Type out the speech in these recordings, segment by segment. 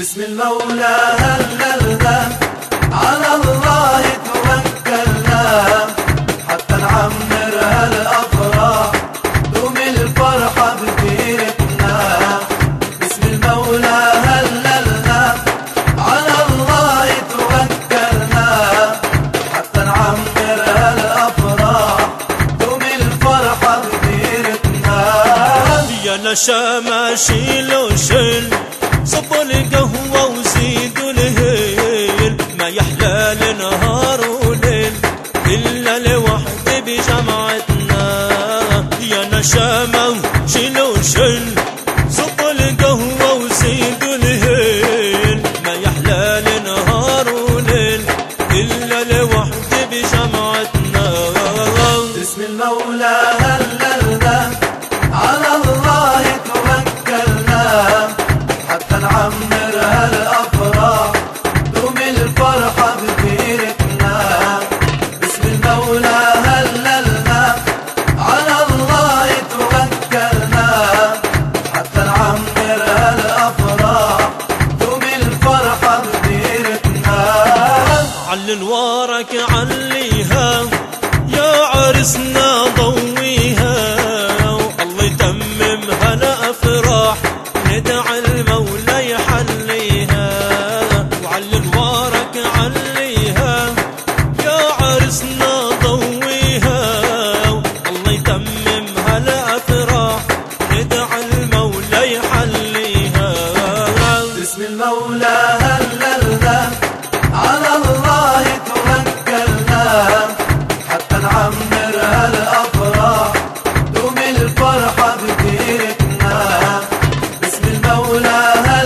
بسم المولى هللنا على الله توكلنا حتى نعمر هالأفراح دوم الفرحة بديرتنا. بسم المولى هللنا على الله توكلنا حتى نعمر هالأفراح دوم الفرحة بديرتنا. يا نشامة شيلوا شيل صبوا القهوة وزيدوا الهيل، ما يحلى لنهار وليل إلا لوحدي بجمعتنا. يا نشامة شيلوا شيل صبوا القهوة وزيدوا الهيل، ما يحلى لنهار وليل إلا لوحدي بجمعتنا. بسم المولى هللنا على الله توكلنا حتى نعمر هالأفراح دوم الفرحة بديرتنا. بسم المولى هللنا على الله توكلنا حتى نعمر هالأفراح دوم الفرحة بديرتنا. علن وارك عليها يا عرسنا ضويها، والله يتمم هالأفراح ندعي المولى يحليها. وعلن وارك عليها يا عرسنا ضويها، الله يتمم هالأفراح ندعي المولى يحليها. بسم المولى هللنا على الله توكلنا حتى نعمر هالأفراح دوم الفرحة بديرتنا. بسم المولى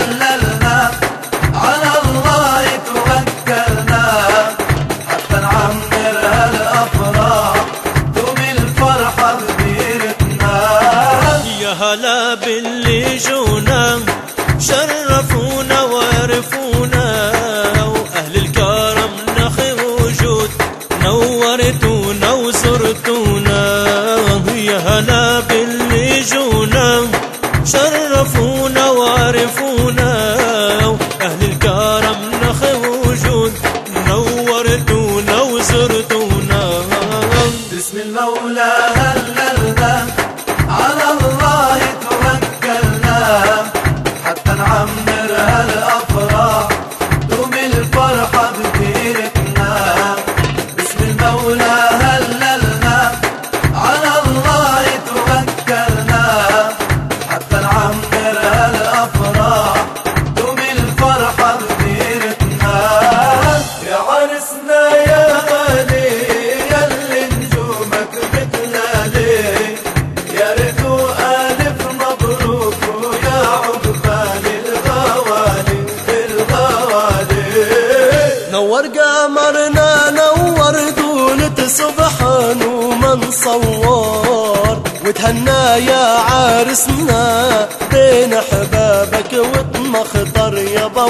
هللنا على الله توكلنا حتى نعمر هالأفراح دوم الفرحة بديرتنا. يا هلا باللي جونا شرفونا وعرفونا، وأهل الكرم نخي وجود نورتونا وزرتونا. يا هلا باللي جونا شرفونا وعرفونا، وأهل الكرم نخي وجود نورتونا وزرتونا. بسم المولى هللنا على الله توكلنا حتى نعمر هالأفراح دوم الفرحة بديرتنا. بسم المولى هللنا على الله توكلنا حتى نعمر هالأفراح دوم الفرحة بديرتنا. يا عرسنا يا غالي ياللي نجومك بتلالي، يا ريتو ألف مبروك ويا عقبال الغوالي الغوالي. نور قمرنا نور دولة سبحان ومن صور، وتهنى يا عارسنا بين احبابك وتمخطر يابا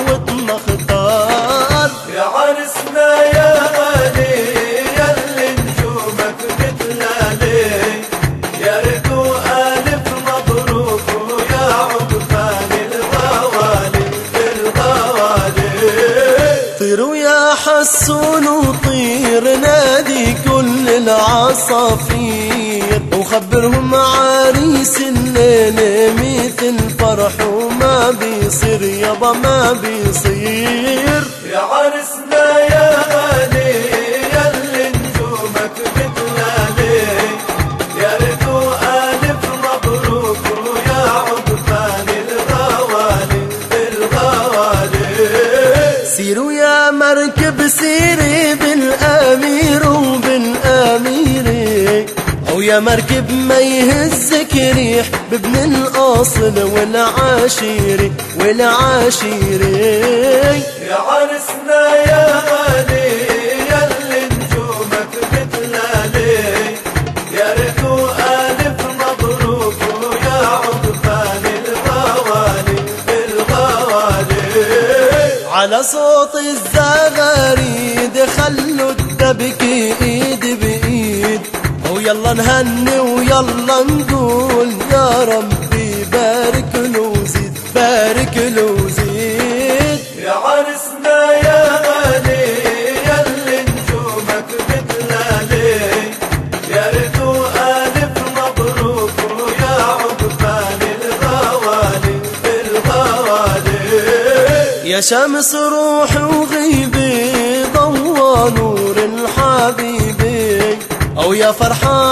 وتمخطر. يا عرسنا يا غالي ياللي نجومك بتلالي، يا ريتو ألف مبروك ويا عقبال الغوالي الغوالي. طيروا يا حسون وطير نادي كل العصافير، وخبرهم عريس الليلة مثل فرح وما بيصير يابا ما بيصير. يا عرسنا يا غالي ياللي نجومك بتلالي، يا ريتو ألف مبروك ويا عقبال الغوالي الغوالي. سيروا يا مركب سيري بالأمير وبالأميرة، أو يا مركب ما يهزك ريح بابن الأصل والعشيرة والعشيرة. يا عرسنا يا غالي ياللي نجومك بتلالي، يا ريتو ألف مبروك ويا عقبال الغوالي الغوالي. على صوت الزغاريد خلوا الدبكة ايد بايد، ويلا نهني ويلا نقول يا ربي بارك له وزيد بارك له وزيد. يا شمس روحي وغيبي ضوى نور الحبيبي، أو يا فرحان